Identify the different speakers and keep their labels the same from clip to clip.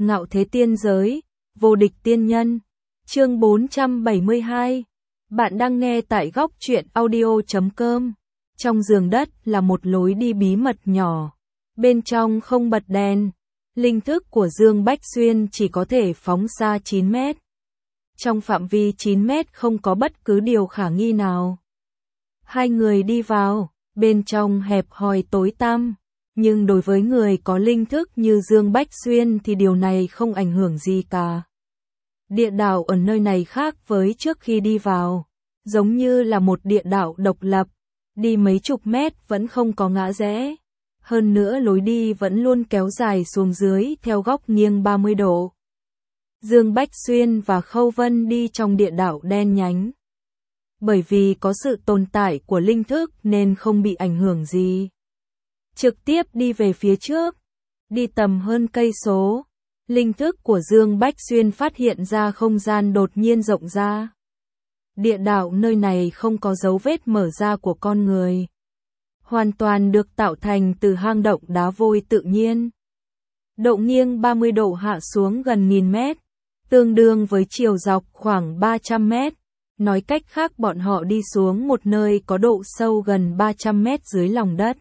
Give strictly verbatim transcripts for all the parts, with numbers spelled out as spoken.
Speaker 1: Ngạo thế tiên giới, vô địch tiên nhân. Chương bốn trăm bảy mươi hai. Bạn đang nghe tại góc truyện audio chấm com. Trong giường đất là một lối đi bí mật nhỏ. Bên trong không bật đèn. Linh thức của Dương Bách Xuyên chỉ có thể phóng xa chín mét. Trong phạm vi chín mét không có bất cứ điều khả nghi nào. Hai người đi vào, bên trong hẹp hòi tối tăm. Nhưng đối với người có linh thức như Dương Bách Xuyên thì điều này không ảnh hưởng gì cả. Địa đạo ở nơi này khác với trước khi đi vào, giống như là một địa đạo độc lập, đi mấy chục mét vẫn không có ngã rẽ. Hơn nữa lối đi vẫn luôn kéo dài xuống dưới theo góc nghiêng ba mươi độ. Dương Bách Xuyên và Khâu Vân đi trong địa đạo đen nhánh. Bởi vì có sự tồn tại của linh thức nên không bị ảnh hưởng gì. Trực tiếp đi về phía trước, đi tầm hơn cây số, linh thức của Dương Bách Xuyên phát hiện ra không gian đột nhiên rộng ra. Địa đạo nơi này không có dấu vết mở ra của con người. Hoàn toàn được tạo thành từ hang động đá vôi tự nhiên. Độ nghiêng ba mươi độ hạ xuống gần nghìn mét, tương đương với chiều dọc khoảng ba trăm mét. Nói cách khác bọn họ đi xuống một nơi có độ sâu gần ba trăm mét dưới lòng đất.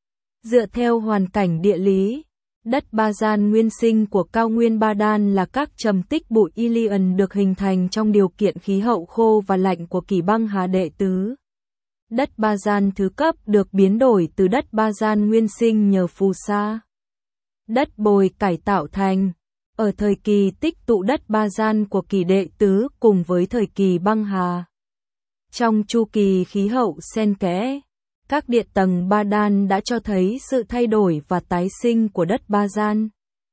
Speaker 1: Dựa theo hoàn cảnh địa lý, đất ba gian nguyên sinh của cao nguyên Ba Đan là các trầm tích bụi Ilion được hình thành trong điều kiện khí hậu khô và lạnh của Kỷ Băng Hà đệ tứ. Đất ba gian thứ cấp được biến đổi từ đất ba gian nguyên sinh nhờ phù sa. Đất bồi cải tạo thành, ở thời kỳ tích tụ đất ba gian của Kỷ đệ tứ cùng với thời kỳ băng hà. Trong chu kỳ khí hậu xen kẽ, các địa tầng Ba Đan đã cho thấy sự thay đổi và tái sinh của đất Ba Gian.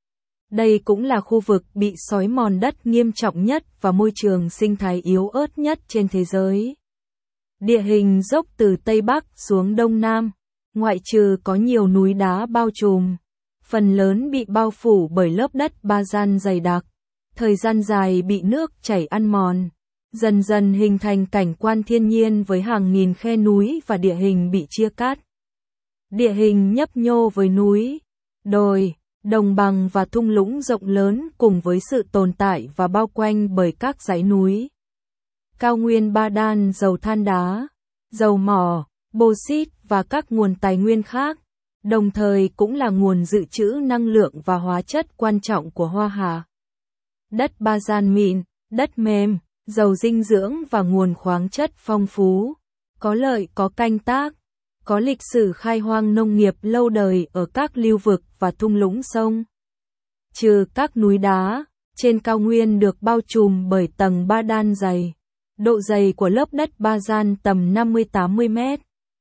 Speaker 1: Đây cũng là khu vực bị xói mòn đất nghiêm trọng nhất và môi trường sinh thái yếu ớt nhất trên thế giới. Địa hình dốc từ Tây Bắc xuống Đông Nam, ngoại trừ có nhiều núi đá bao trùm, phần lớn bị bao phủ bởi lớp đất Ba Gian dày đặc, thời gian dài bị nước chảy ăn mòn. Dần dần hình thành cảnh quan thiên nhiên với hàng nghìn khe núi và địa hình bị chia cắt. Địa hình nhấp nhô với núi, đồi, đồng bằng và thung lũng rộng lớn cùng với sự tồn tại và bao quanh bởi các dãy núi. Cao nguyên Ba Đan giàu than đá, dầu mỏ, bauxit và các nguồn tài nguyên khác, đồng thời cũng là nguồn dự trữ năng lượng và hóa chất quan trọng của Hoa Hà. Đất Ba Gian mịn, đất mềm, giàu dinh dưỡng và nguồn khoáng chất phong phú, có lợi có canh tác, có lịch sử khai hoang nông nghiệp lâu đời ở các lưu vực và thung lũng sông. Trừ các núi đá, trên cao nguyên được bao trùm bởi tầng Ba Đan dày. Độ dày của lớp đất Ba Gian tầm năm mươi đến tám mươi mét.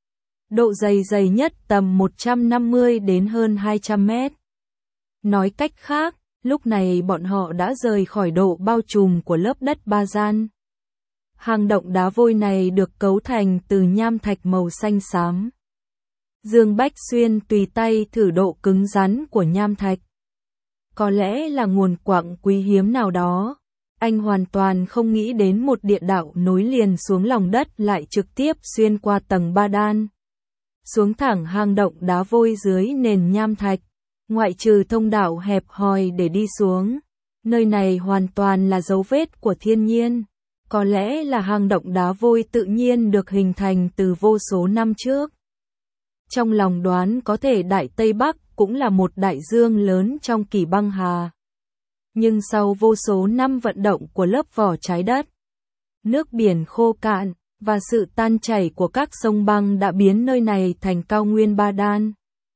Speaker 1: Độ dày dày nhất tầm một trăm năm mươi đến hơn hai trăm mét. Nói cách khác, lúc này bọn họ đã rời khỏi độ bao trùm của lớp đất Ba Gian. Hang động đá vôi này được cấu thành từ nham thạch màu xanh xám. Dương Bách Xuyên tùy tay thử độ cứng rắn của nham thạch. Có lẽ là nguồn quặng quý hiếm nào đó. Anh hoàn toàn không nghĩ đến một địa đạo nối liền xuống lòng đất lại trực tiếp xuyên qua tầng Ba Đan. Xuống thẳng hang động đá vôi dưới nền nham thạch. Ngoại trừ thông đạo hẹp hòi để đi xuống, nơi này hoàn toàn là dấu vết của thiên nhiên. Có lẽ là hang động đá vôi tự nhiên được hình thành từ vô số năm trước. Trong lòng đoán có thể Đại Tây Bắc cũng là một đại dương lớn trong Kỷ Băng Hà. Nhưng sau vô số năm vận động của lớp vỏ trái đất, nước biển khô cạn và sự tan chảy của các sông băng đã biến nơi này thành cao nguyên Ba Đan.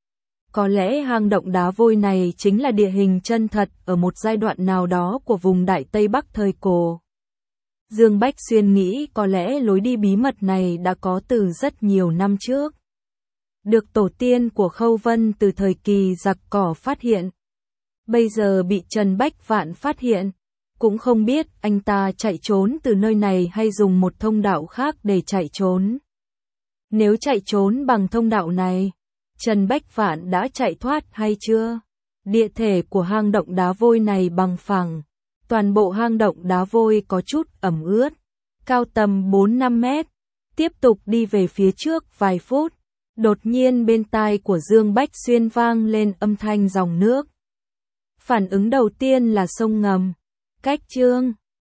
Speaker 1: Có lẽ hang động đá vôi này chính là địa hình chân thật ở một giai đoạn nào đó của vùng Đại Tây Bắc thời cổ. Dương Bách Xuyên nghĩ có lẽ lối đi bí mật này đã có từ rất nhiều năm trước. Được tổ tiên của Khâu Vân từ thời kỳ giặc cỏ phát hiện. Bây giờ bị Trần Bách Vạn phát hiện. Cũng không biết anh ta chạy trốn từ nơi này hay dùng một thông đạo khác để chạy trốn. Nếu chạy trốn bằng thông đạo này, Trần Bách Vạn đã chạy thoát hay chưa? Địa thể của hang động đá vôi này bằng phẳng. Toàn bộ hang động đá vôi có chút ẩm ướt. Cao tầm bốn đến năm mét. Tiếp tục đi về phía trước vài phút. Đột nhiên bên tai của Dương Bách Xuyên vang lên âm thanh dòng nước. Phản ứng đầu tiên là sông ngầm. Cách chương